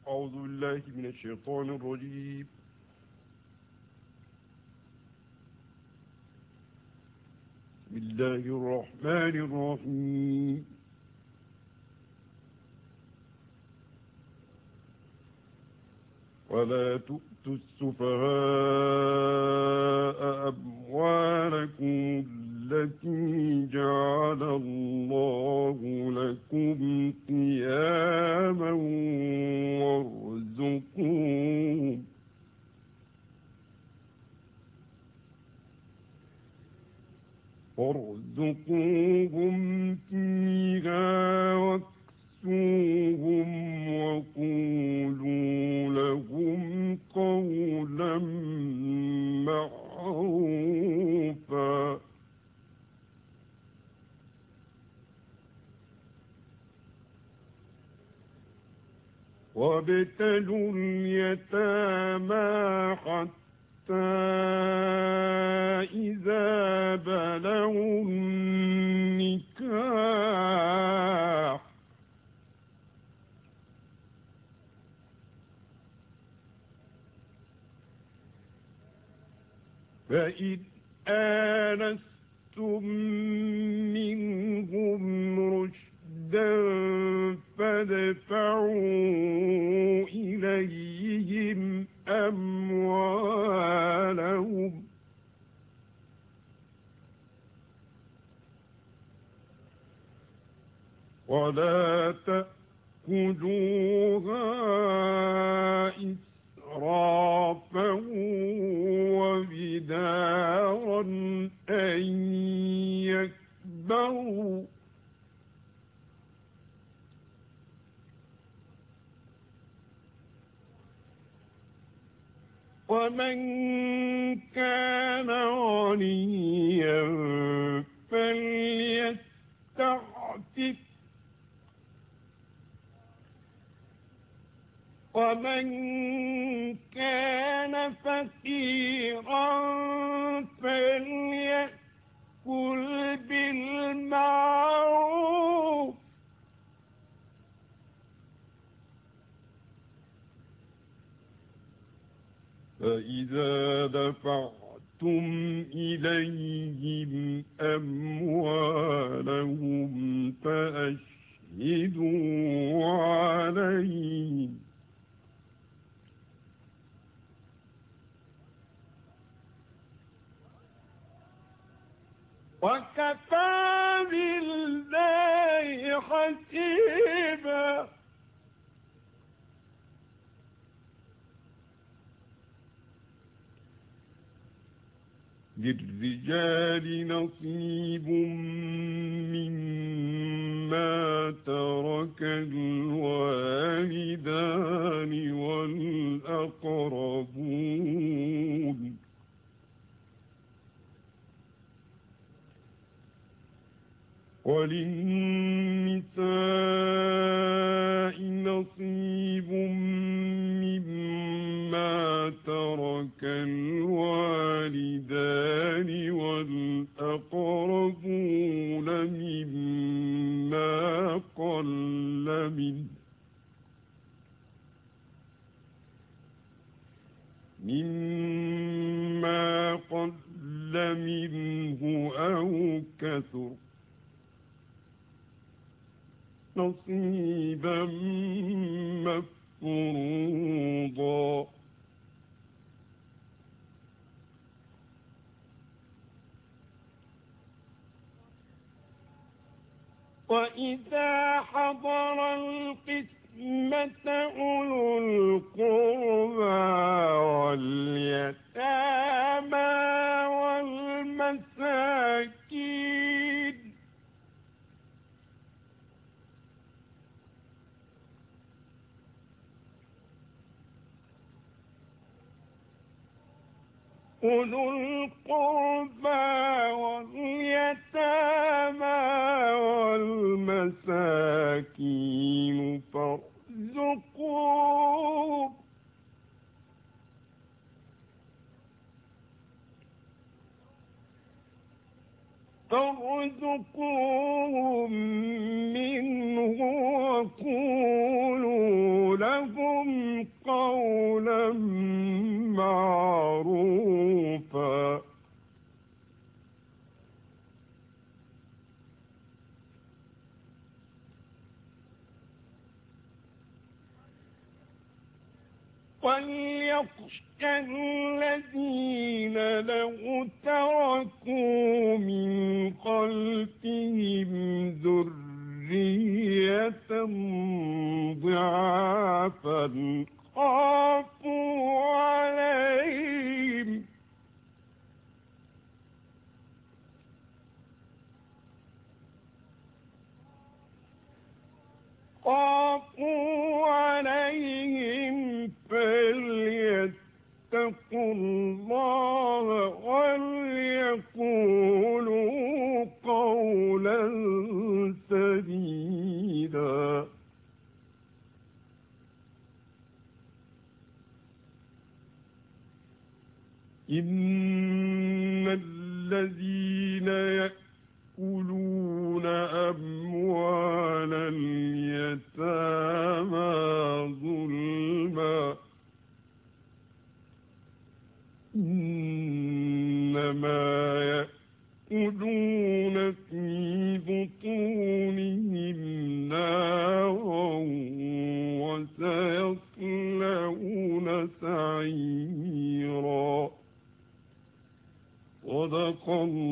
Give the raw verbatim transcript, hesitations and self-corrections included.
أعوذ بالله من الشيطان الرجيم. بسم الله الرحمن الرحيم. ولا تؤتوا السفهاء أموالكم التي جعل الله لكم قياما وارزقوهم وارزقوهم فيها واكسوهم وقولوا لهم قولا معروفا. وابتلوا اليتامى حتى إذا بلغوا النكاح فإن آنستم منهم رشدا فادفعوا إليهم أموالهم ولا تأكلوها إسرافا وبدارا أن يكبروا ومن كان غنيا فليستعفف ومن كان فقيرا فليأكل بالمعروف فإذا دفعتم إليهم أموالهم فأشهدوا عليهم وكفى بالله حسيبا. للرجال نصيب مما ترك الوالدان والأقربون وللنساء نصيب مما ترك الوالدان والأقربون مما قل منه مما قل منه أو كثر نصيبا مفروضا. وإذا حضر القسمة أولو القربى واليتامى والمساكين أولو القربى واليتامى والمساكين فارزقوهم فارزقوهم منه وقولوا لهم لهم قولا معروفا وليخشى الذين لو تركوا من خلفهم ذرية ضعافا خافوا عليهم خافوا عليهم فليتقوا الله وليقولوا قولا سديدا إن الذين يأكلون أموال اليتامى ظلما إنما يأكلون في بطونهم نارا وسيصلون سعيرا صدق الله